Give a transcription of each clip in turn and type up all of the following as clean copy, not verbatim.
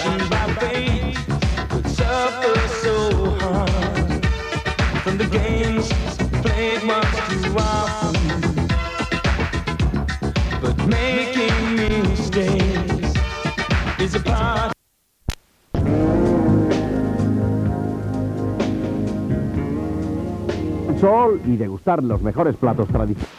fashioned by fate, would suffer so hard from the games played much too often. But making mistakes is a part. Sol y degustar los mejores platos tradicionales.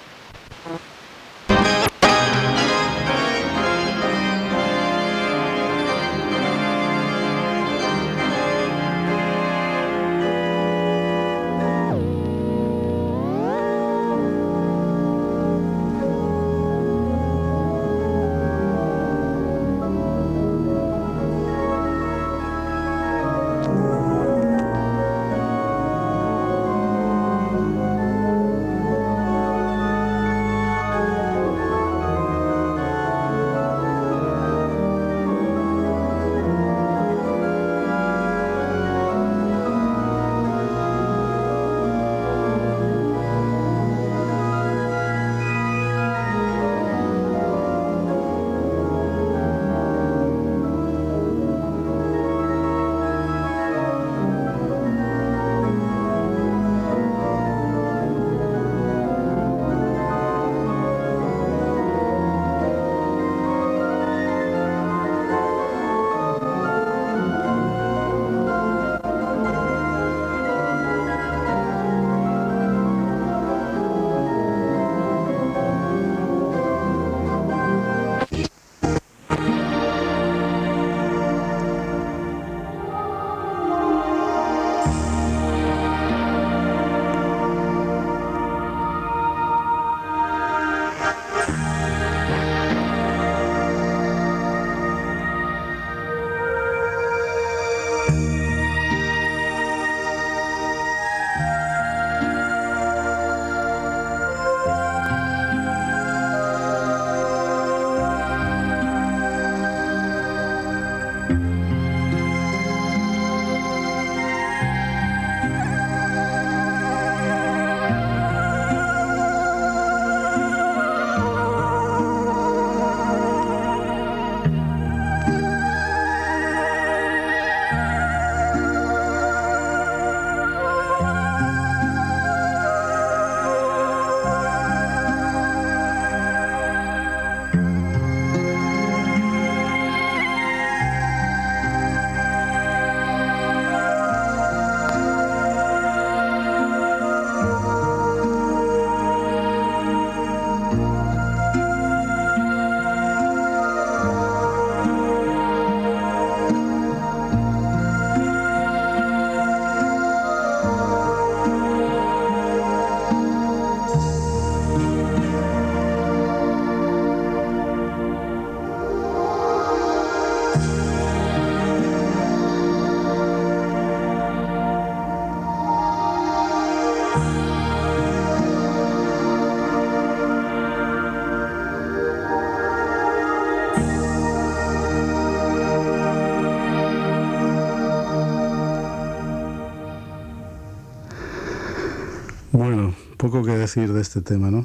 Bueno, poco que decir de este tema, ¿no?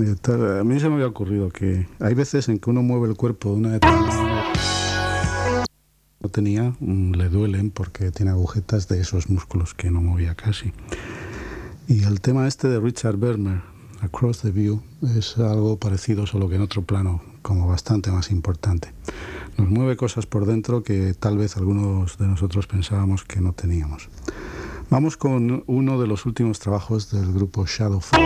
A mí se me había ocurrido que hay veces en que uno mueve el cuerpo de una determinada manera. No tenía, le duelen porque tiene agujetas de esos músculos que no movía casi. Y el tema este de Richard Bermer, Across the View, es algo parecido, solo que en otro plano, como bastante más importante. Nos mueve cosas por dentro que tal vez algunos de nosotros pensábamos que no teníamos. Vamos con uno de los últimos trabajos del grupo Shadowfall.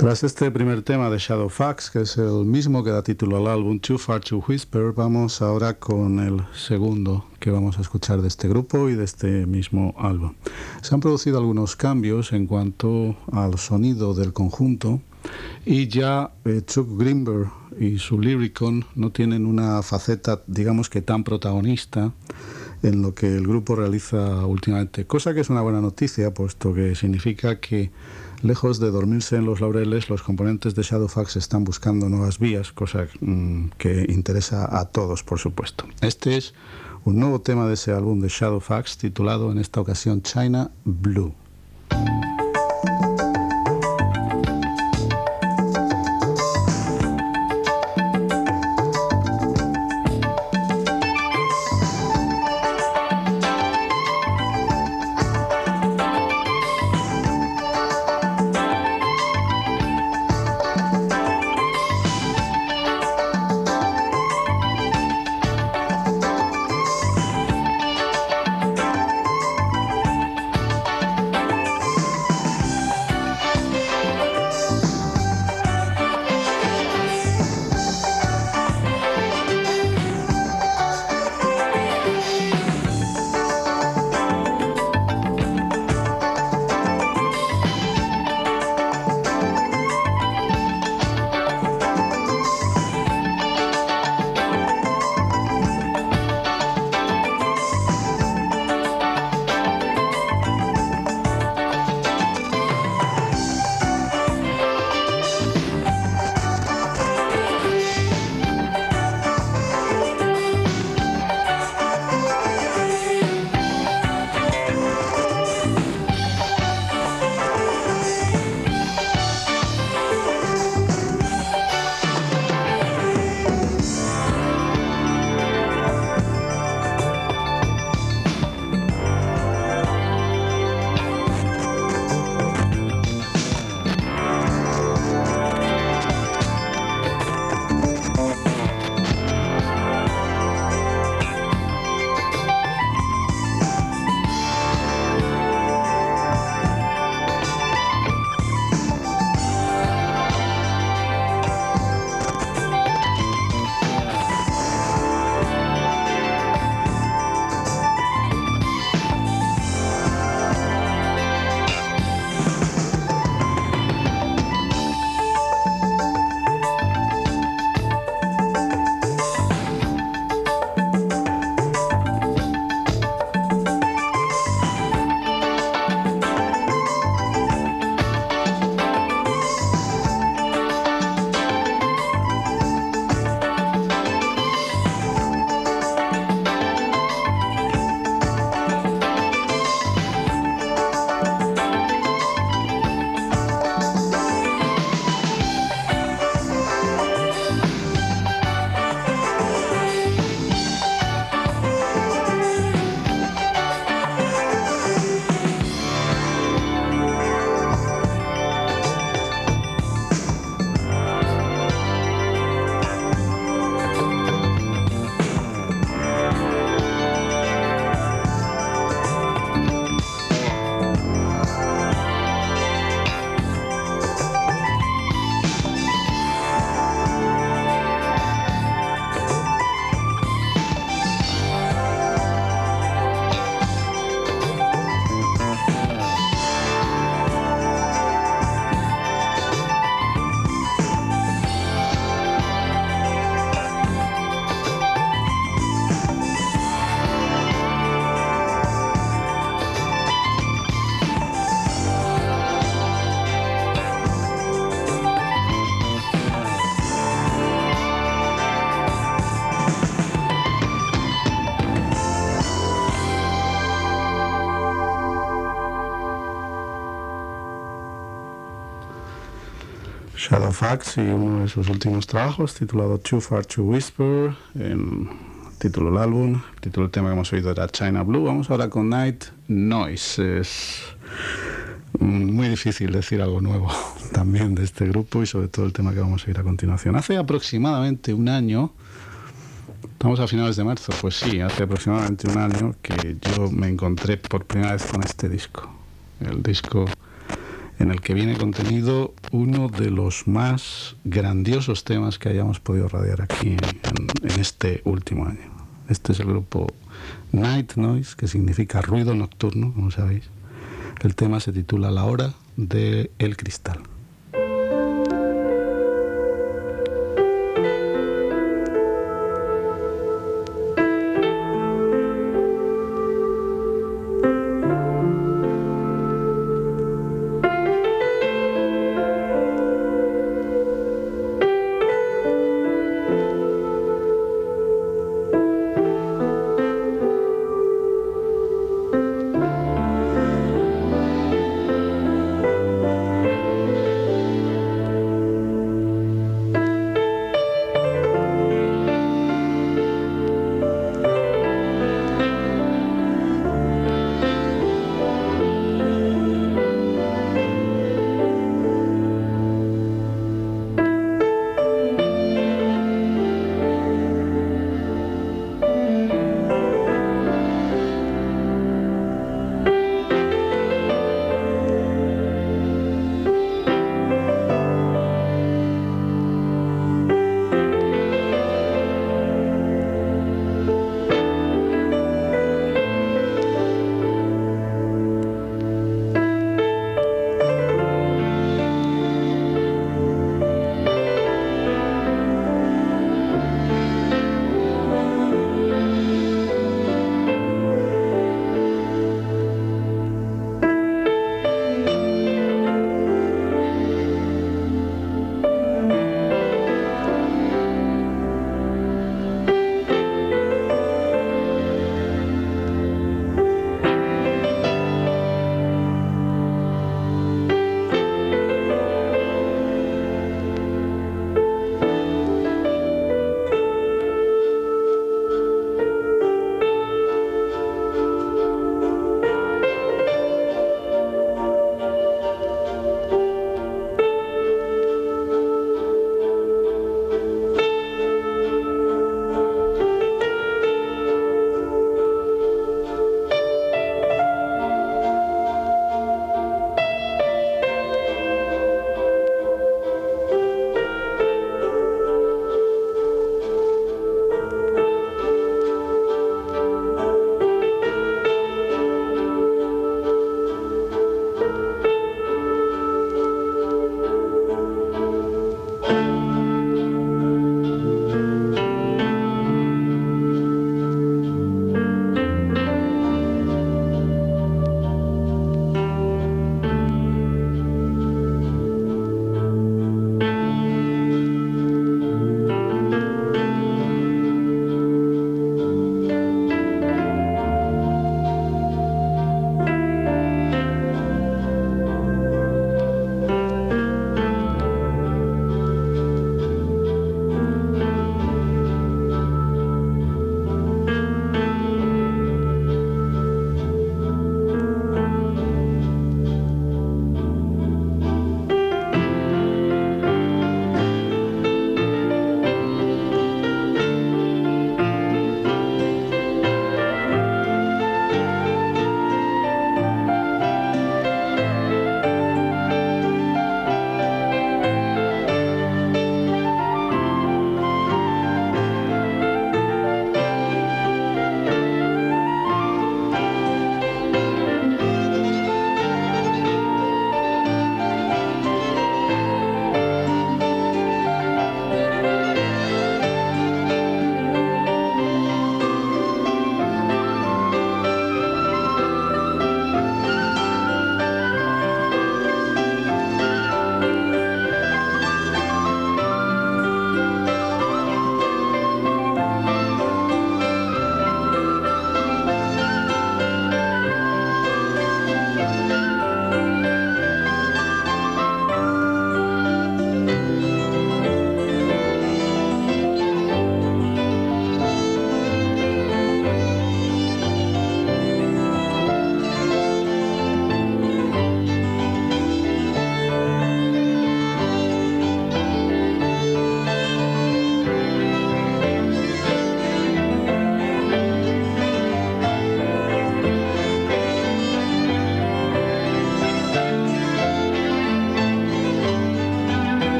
Tras este primer tema de Shadowfax, que es el mismo que da título al álbum Too Far to Whisper, vamos ahora con el segundo que vamos a escuchar de este grupo y de este mismo álbum. Se han producido algunos cambios en cuanto al sonido del conjunto y ya Chuck Greenberg y su Lyricon no tienen una faceta, digamos que tan protagonista en lo que el grupo realiza últimamente, cosa que es una buena noticia, puesto que significa que lejos de dormirse en los laureles, los componentes de Shadowfax están buscando nuevas vías, cosa que interesa a todos, por supuesto. Este es un nuevo tema de ese álbum de Shadowfax, titulado en esta ocasión China Blue. Shadowfax y uno de sus últimos trabajos titulado Too Far to Whisper, en título del álbum, el título del tema que hemos oído era China Blue. Vamos ahora con Night Noise. Es muy difícil decir algo nuevo también de este grupo y sobre todo el tema que vamos a oír a continuación. Hace aproximadamente un año, estamos a finales de marzo, pues sí, hace aproximadamente un año que yo me encontré por primera vez con este disco. El disco en el que viene contenido uno de los más grandiosos temas que hayamos podido radiar aquí en este último año. Este es el grupo Night Noise, que significa ruido nocturno, como sabéis. El tema se titula La Hora del Cristal.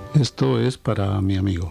Esto es para mi amigo.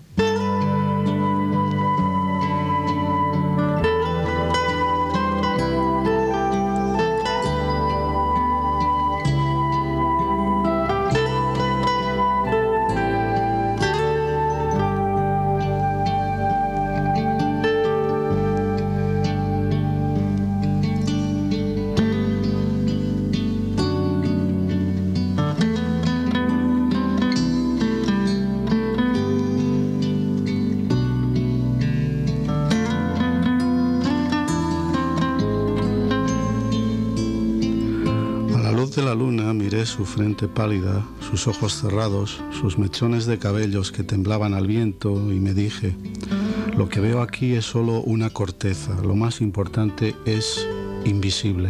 De la luna miré su frente pálida, sus ojos cerrados, sus mechones de cabellos que temblaban al viento y me dije, lo que veo aquí es solo una corteza, lo más importante es invisible.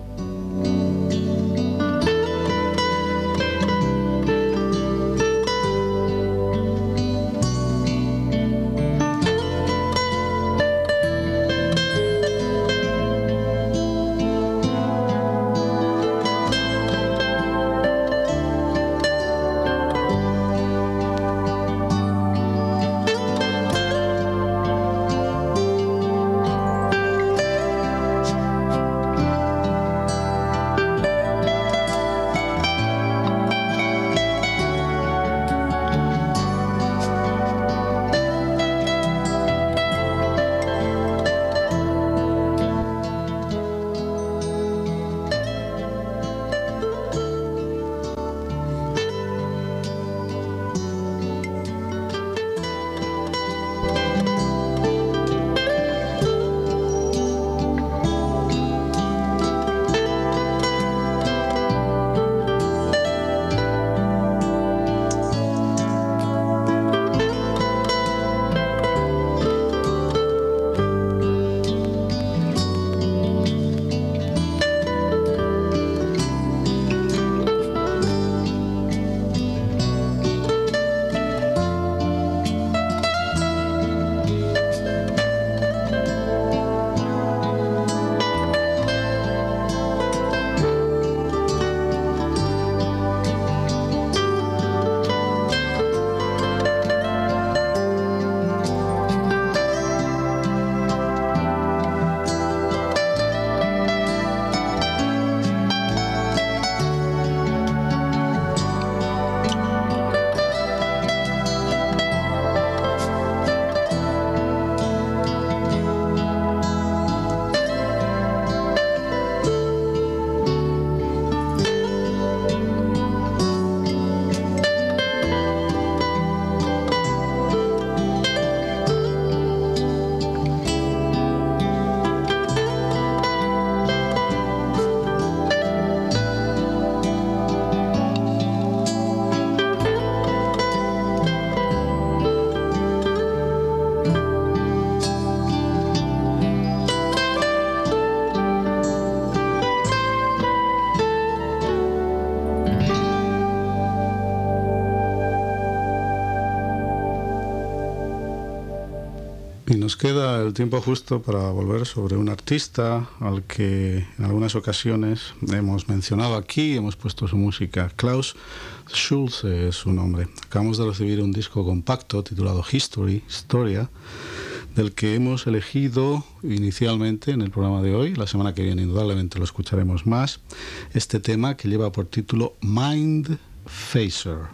Y nos queda el tiempo justo para volver sobre un artista al que en algunas ocasiones hemos mencionado aquí, hemos puesto su música. Klaus Schulze es su nombre. Acabamos de recibir un disco compacto titulado History, Historia, del que hemos elegido inicialmente en el programa de hoy. La semana que viene indudablemente lo escucharemos más. Este tema que lleva por título Mind Phaser.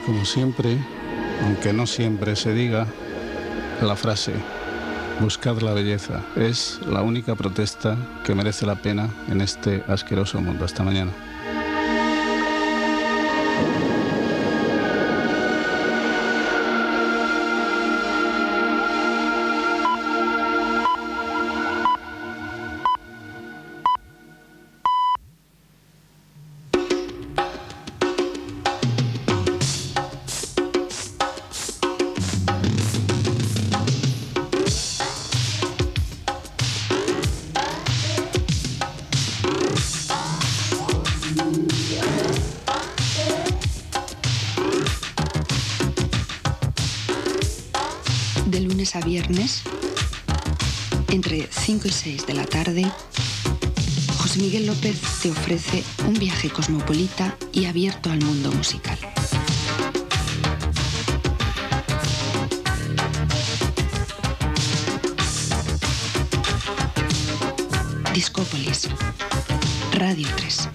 como siempre, aunque no siempre se diga, la frase buscad la belleza es la única protesta que merece la pena en este asqueroso mundo. Hasta mañana. De lunes a viernes, entre 5 y 6 de la tarde, José Miguel López te ofrece un viaje cosmopolita y abierto al mundo musical. Discópolis, Radio 3.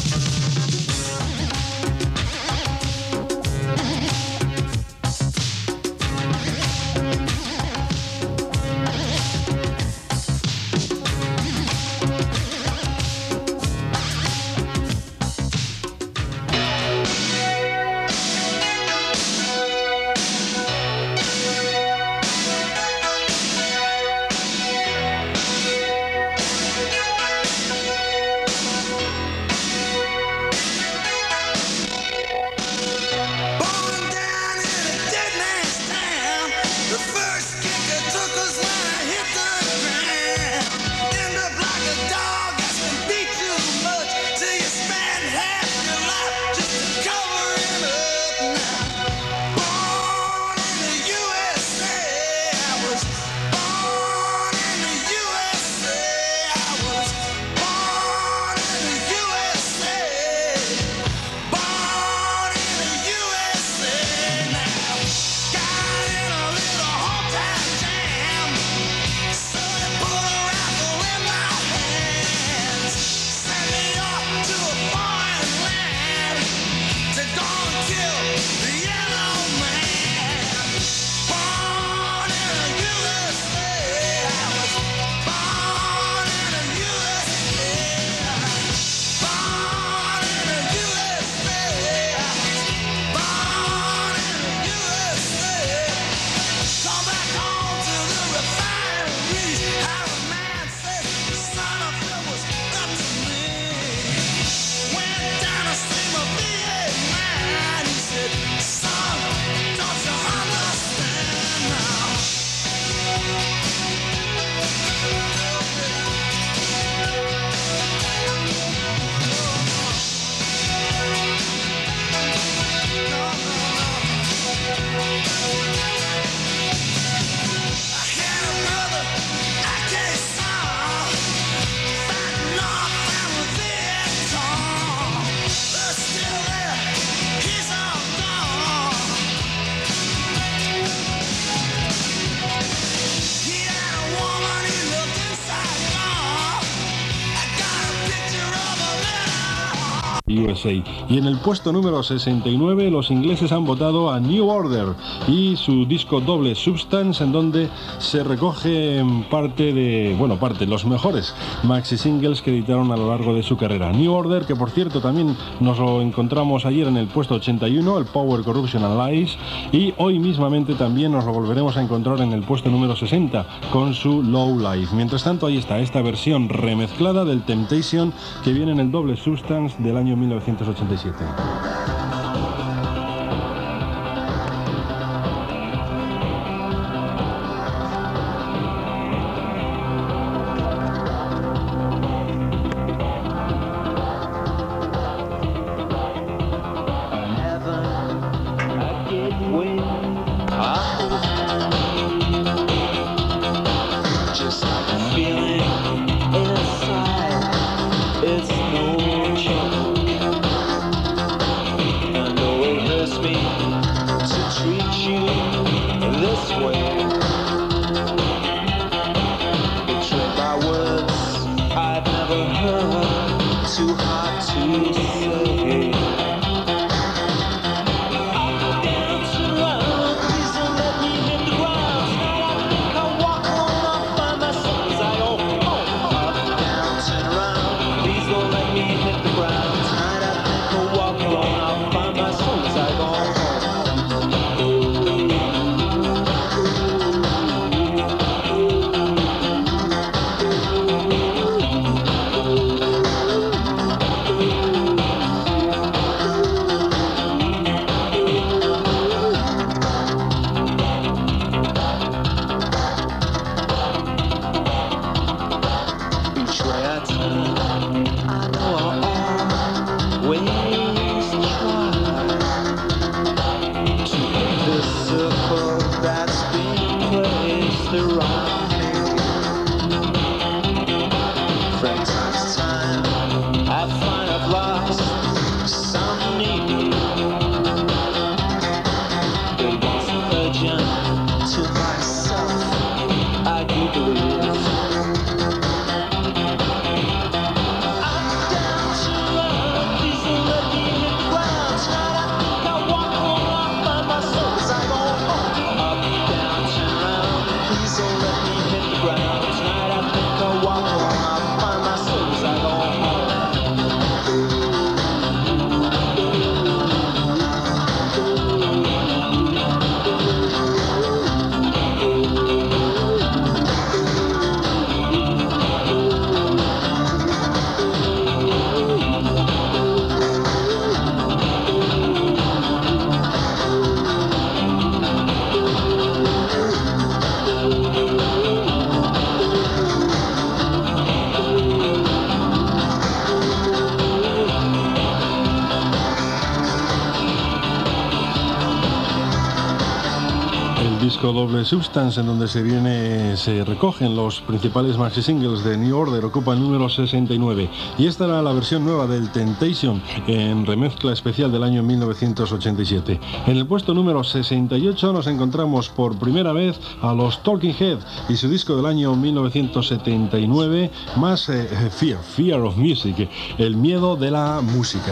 USA. Y en el puesto número 69 los ingleses han votado a New Order y su disco doble Substance, en donde se recogen parte de los mejores maxi singles que editaron a lo largo de su carrera. New Order, que por cierto también nos lo encontramos ayer en el puesto 81, el Power, Corruption and Lies, y hoy mismamente también nos lo volveremos a encontrar en el puesto número 60 con su Low Life. Mientras tanto, ahí está esta versión remezclada del Temptation que viene en el doble Substance del año 1987. always try to make the circle that's been placed around me. From time to time, I find I've lost some need. It wasn't urgent to myself, I do believe. I'm down to earth, please don't let me hit the ground tonight. I think I walk home, I find my soul as I go home. Up, down, turn around, please don't let me hit the ground tonight. I think I walk home, I find my soul as I go home. El disco doble Substance, en donde se recogen los principales maxi singles de New Order, ocupa el número 69. Y esta era la versión nueva del Temptation, en remezcla especial del año 1987. En el puesto número 68 nos encontramos por primera vez a los Talking Heads y su disco del año 1979, más Fear of Music, el miedo de la música.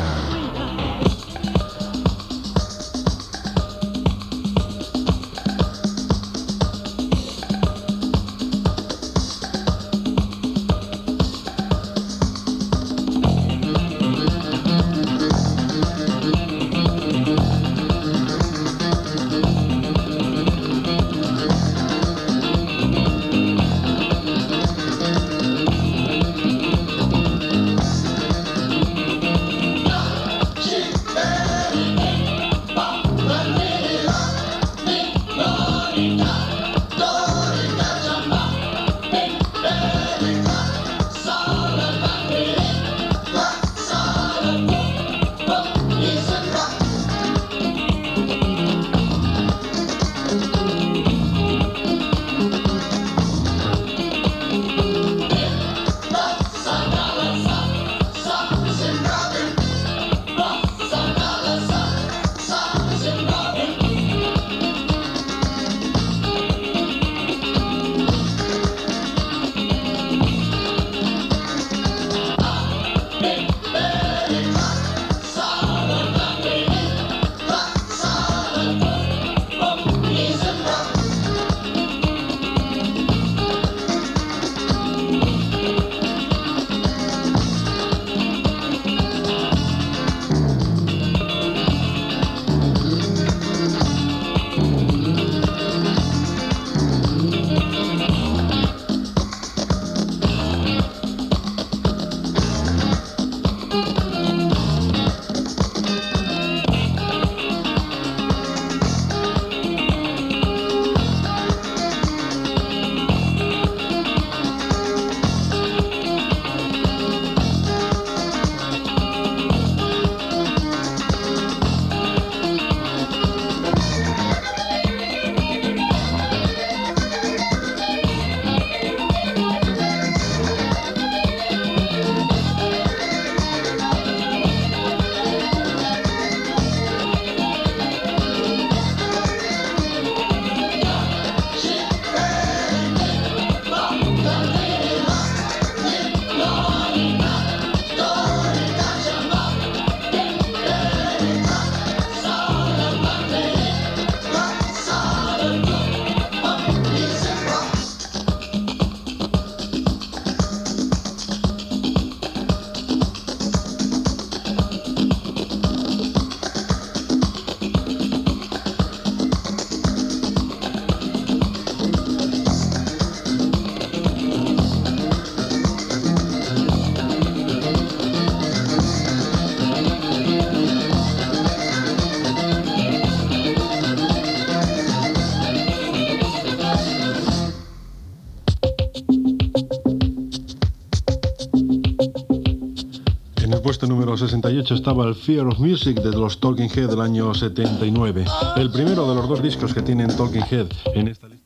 68 estaba el Fear of Music de los Talking Head del año 79. El primero de los dos discos que tienen Talking Head en esta lista.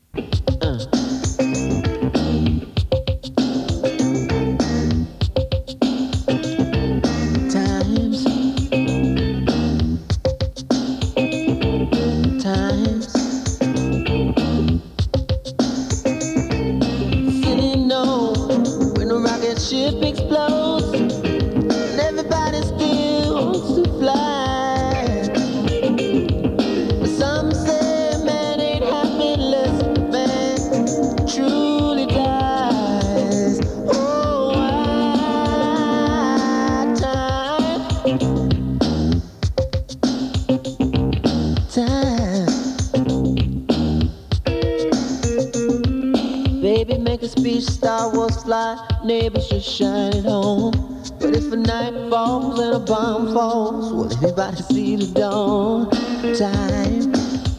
Neighbors just shining home. But if a night falls and a bomb falls, will anybody see the dawn? Time.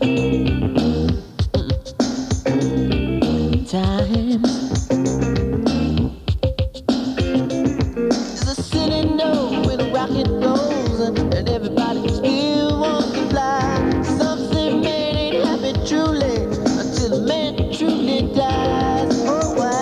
Time. Does the city know when a rocket goes and everybody still wants to fly? Some say man ain't happy truly until a man truly dies. Oh, why?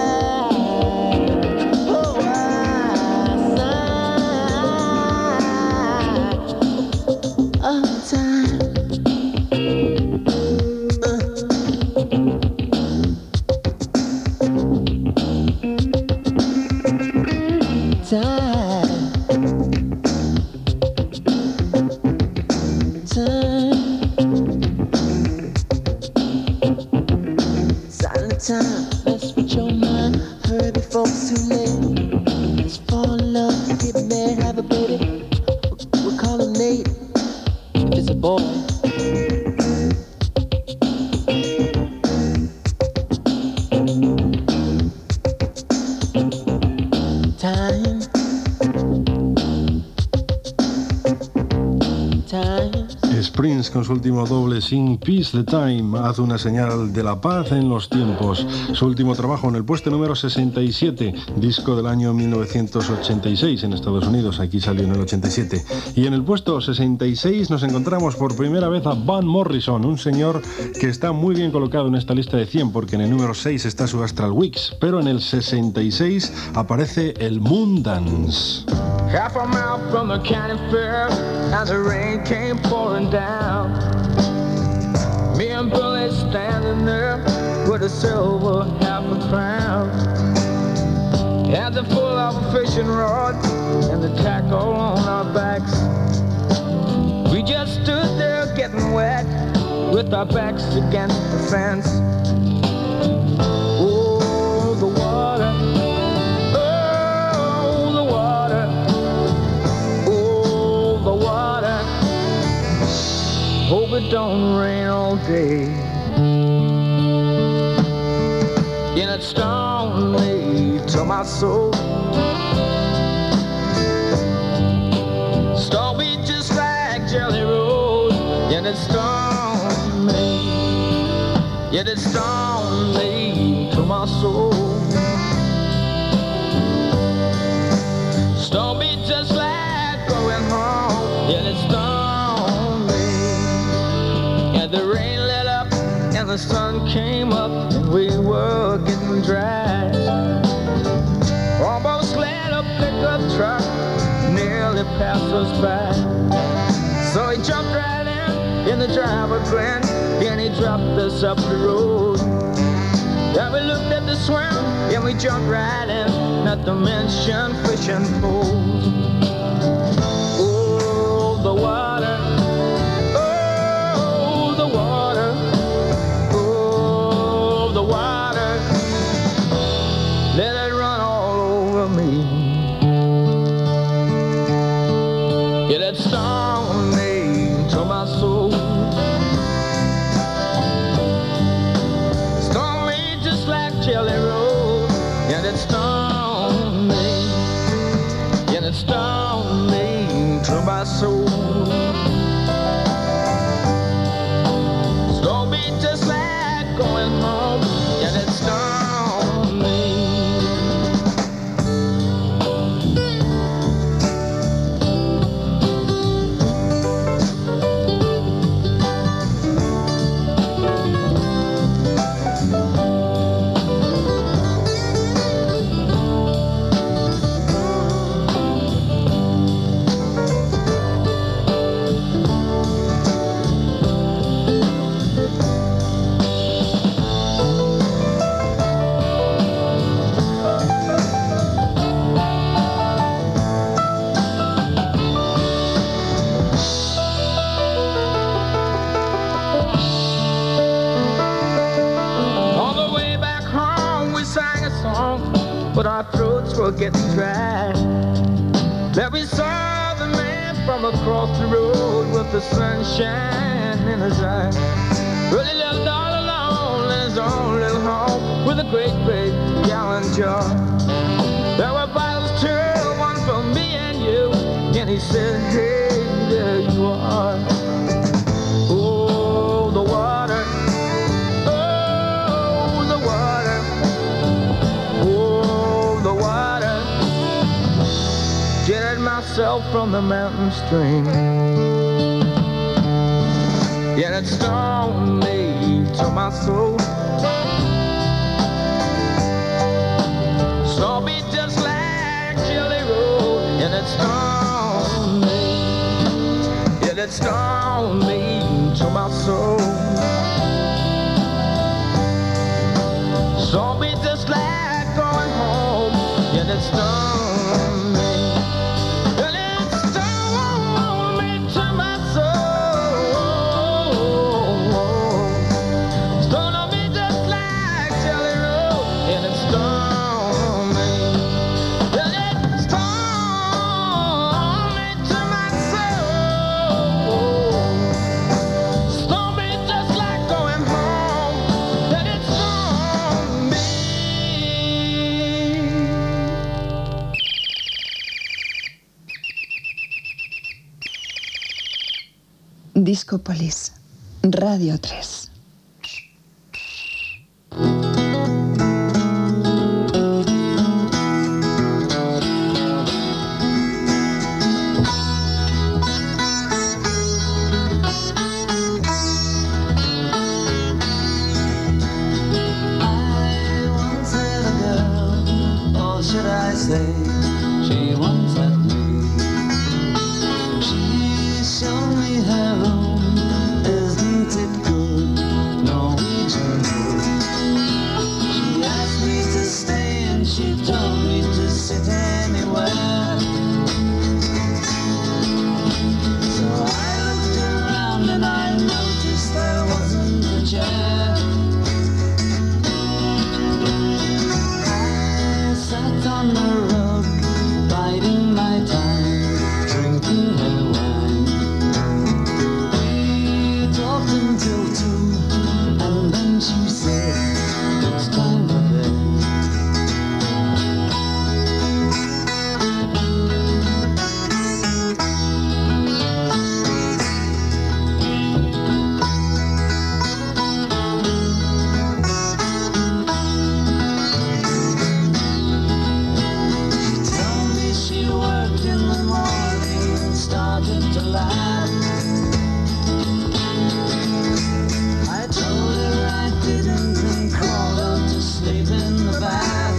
Con su último doble Sing Peace the Time, hace una señal de la paz en los tiempos. Su último trabajo en el puesto número 67, disco del año 1986 en Estados Unidos, aquí salió en el 87. Y en el puesto 66 nos encontramos por primera vez a Van Morrison, un señor que está muy bien colocado en esta lista de 100 porque en el número 6 está su Astral Weeks, pero en el 66 aparece el Moon Dance. Half a mile from the county fair, as the rain came pouring down. Me and Billy standing there with a silver half a crown. Hands are full of a fishing rod and the tackle on our backs. We just stood there getting wet with our backs against the fence. Oh, the water. Hope it don't rain all day. And it stung me to my soul. Stung me just like Jelly Roll. And it stung me. Yet it stung me to my soul. Stung me just like going home. Yet it stung. The rain let up and the sun came up and we were getting dry. Almost let a pickup truck nearly pass us by. So he jumped right in the driver grinned, and he dropped us up the road. Then we looked at the swim and we jumped right in, not to mention fishing poles. Oh, the water. Let it run all over me. Yeah, that stung me to my soul. Stung me just like Jelly Roll. Yeah, that stung me. Yeah, that stung me to my soul. were getting dry. There we saw the man from across the road with the sunshine in his eye. Really lived all alone in his own little home with a great big gallon jar. There were bottles too, one for me and you. And he said, hey, there you are. Oh, the water. Oh, the water. Oh, the water. Jetted myself from the mountain stream. Yet it stung me to my soul. Saw me just like Jelly Roll. And it stung me. Yet it stung me to my soul. Saw me just like going home. Yet it stung me. And it stung me to my soul. Stung me just like Jelly Roll. And it stung me. And it stung me to my soul. Stung me just like going home. And it stung me. Discópolis, Radio 3. I once had a girl, or should I say, she once had me. She showed me her room, isn't it good, Norwegian wood. She asked me to stay and she told me to sit anywhere. So I looked around and I noticed there wasn't a chair. I sat on the rug, biding my time, drinking her wine. We talked until 2, and then she said, it's time for bed. She told me she worked in the morning and started to laugh. I told her I didn't and crawled out to sleep in the bath.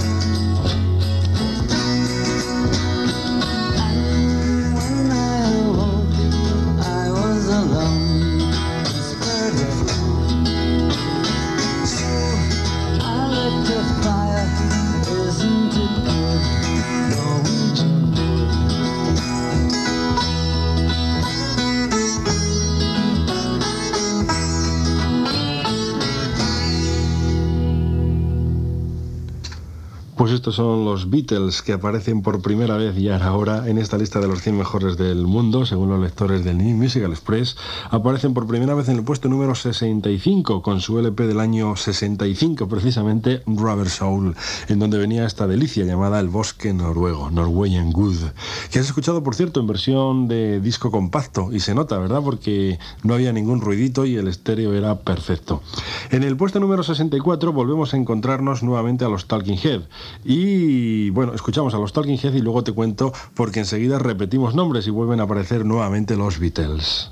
And when I awoke, I was alone, scared of home. So I lit the fire, isn't it good, Norwegian wood. Pues estos son los Beatles, que aparecen por primera vez ya ahora en esta lista de los 100 mejores del mundo, según los lectores del New Musical Express. Aparecen por primera vez en el puesto número 65, con su LP del año 65, precisamente Rubber Soul, en donde venía esta delicia llamada El Bosque Noruego, Norwegian Wood, que has escuchado, por cierto, en versión de disco compacto, y se nota, ¿verdad?, porque no había ningún ruidito y el estéreo era perfecto. En el puesto número 64 volvemos a encontrarnos nuevamente a los Talking Head. Y bueno, escuchamos a los Talking Heads y luego te cuento, porque enseguida repetimos nombres y vuelven a aparecer nuevamente los Beatles.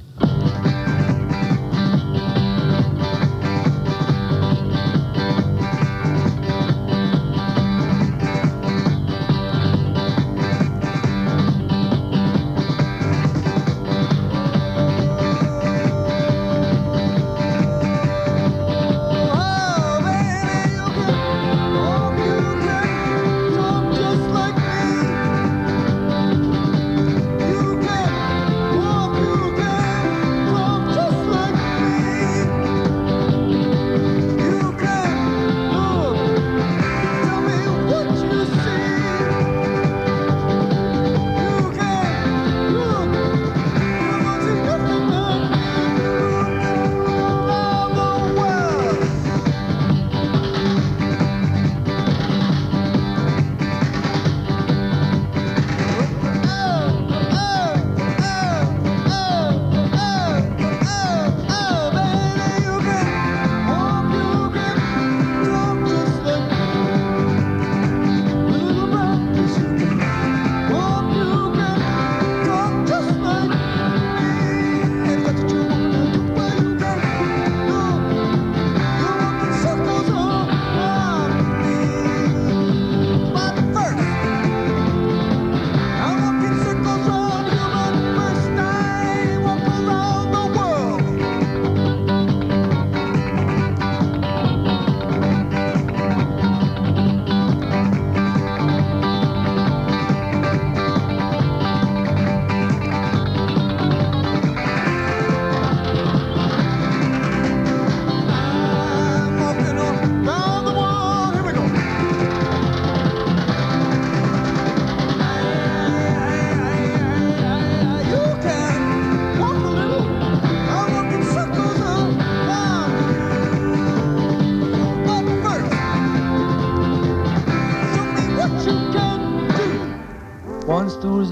You can walk, you can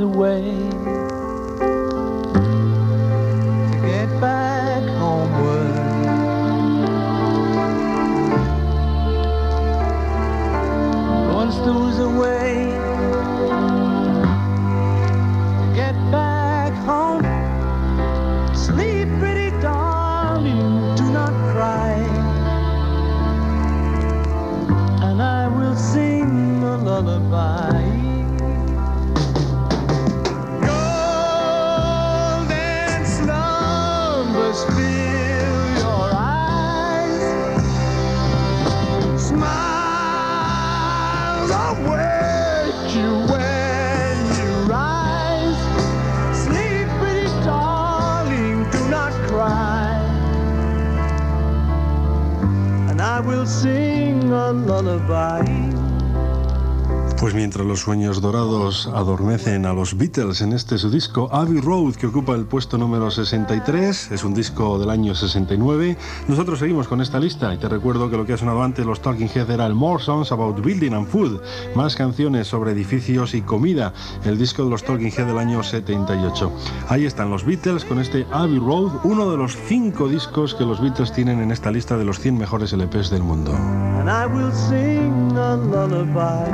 a way to get back homeward. Once there was a way to get back home. Sleep, pretty darling, do not cry, and I will sing a lullaby. Golden slumbers fill your eyes, smiles await you when you rise. Sleep, pretty darling, do not cry, and I will sing a lullaby. Pues mientras los sueños dorados adormecen a los Beatles en este su disco Abbey Road, que ocupa el puesto número 63, es un disco del año 69, nosotros seguimos con esta lista y te recuerdo que lo que ha sonado antes los Talking Heads era el More Songs About Building and Food, más canciones sobre edificios y comida, el disco de los Talking Heads del año 78. Ahí están los Beatles con este Abbey Road, uno de los 5 discos que los Beatles tienen en esta lista de los 100 mejores LPs del mundo. And I will sing a lullaby.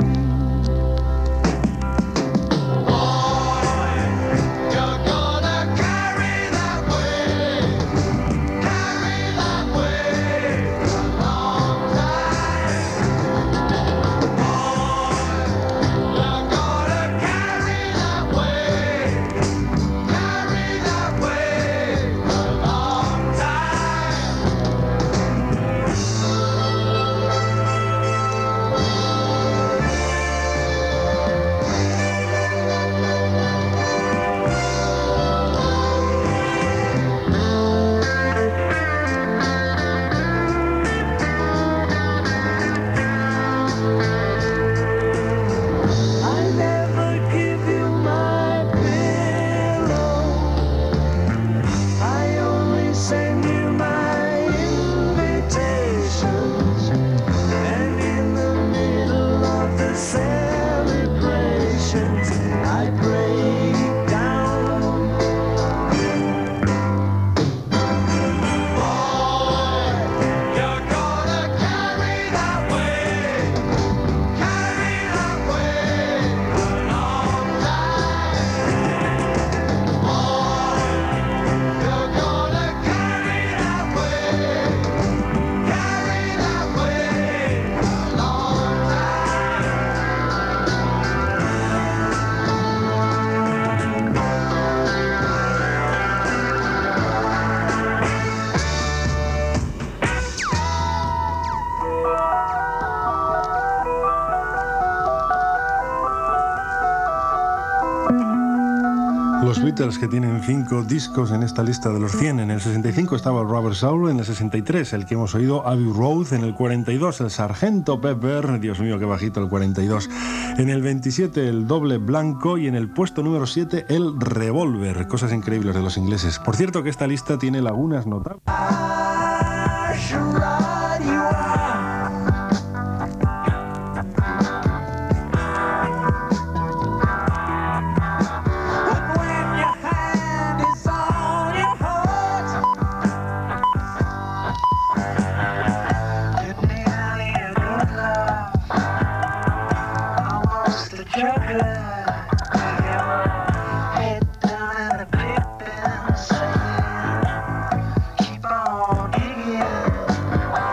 Los Beatles, que tienen 5 discos en esta lista de los 100. En el 65 estaba el Rubber Soul, en el 63 el que hemos oído, Abbey Road, en el 42 el Sargento Pepper, Dios mío qué bajito el 42, en el 27 el Doble Blanco y en el puesto número 7 el Revolver, cosas increíbles de los ingleses. Por cierto que esta lista tiene lagunas notables. Keep on digging.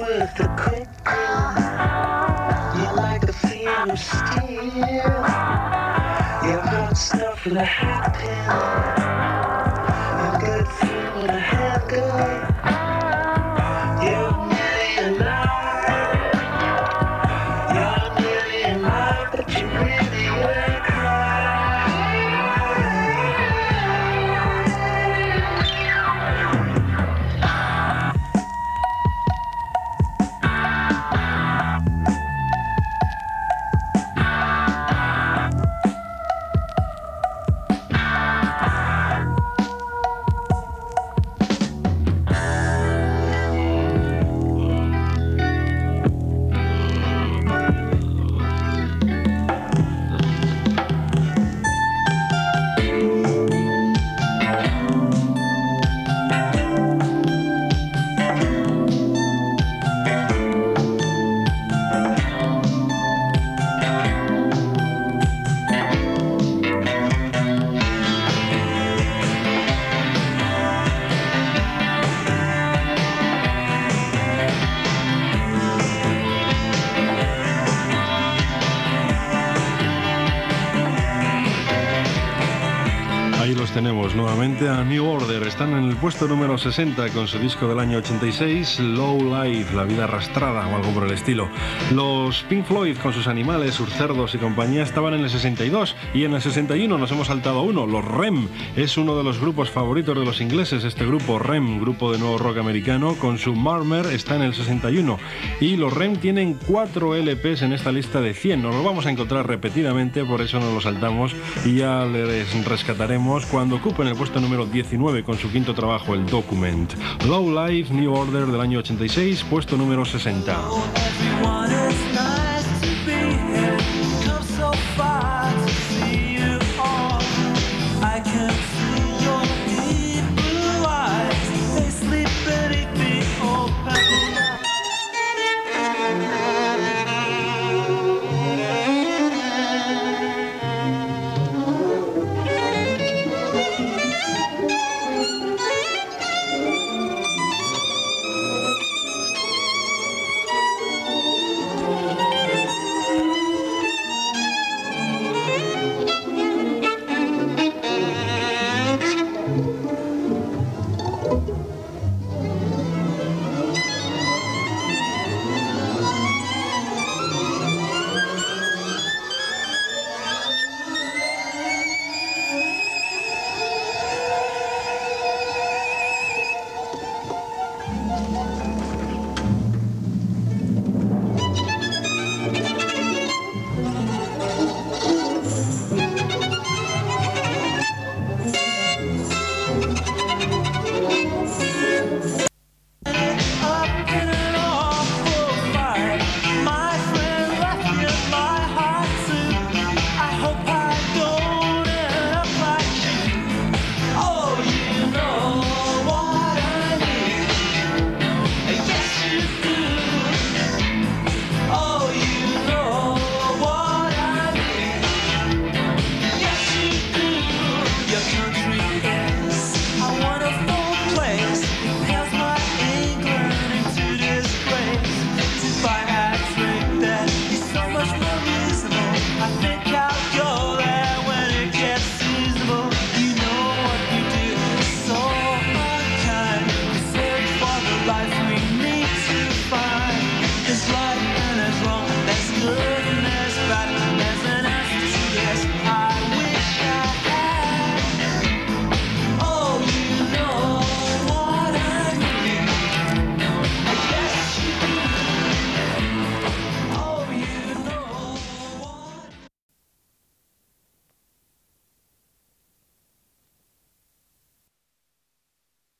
with the quick girl. You like the feel of steel. Your heart stuffed with a hat pin. A good feel with a handgun. You're nearly alive. You're nearly alive, but you really were crying. Ahí los tenemos nuevamente a New Order. Están en el puesto número 60 con su disco del año 86, Low Life, la vida arrastrada o algo por el estilo. Los Pink Floyd con sus animales, sus cerdos y compañía estaban en el 62 y en el 61 nos hemos saltado uno. Los REM es uno de los grupos favoritos de los ingleses. Este grupo REM, grupo de nuevo rock americano, con su Murmur está en el 61 y los REM tienen 4 LPs en esta lista de 100. Nos los vamos a encontrar repetidamente, por eso nos lo saltamos y ya les rescataremos cuando ocupen el puesto número 19 con su quinto trabajo, el Document. Low Life, New Order del año 86, puesto número 60. Life we need to find is life.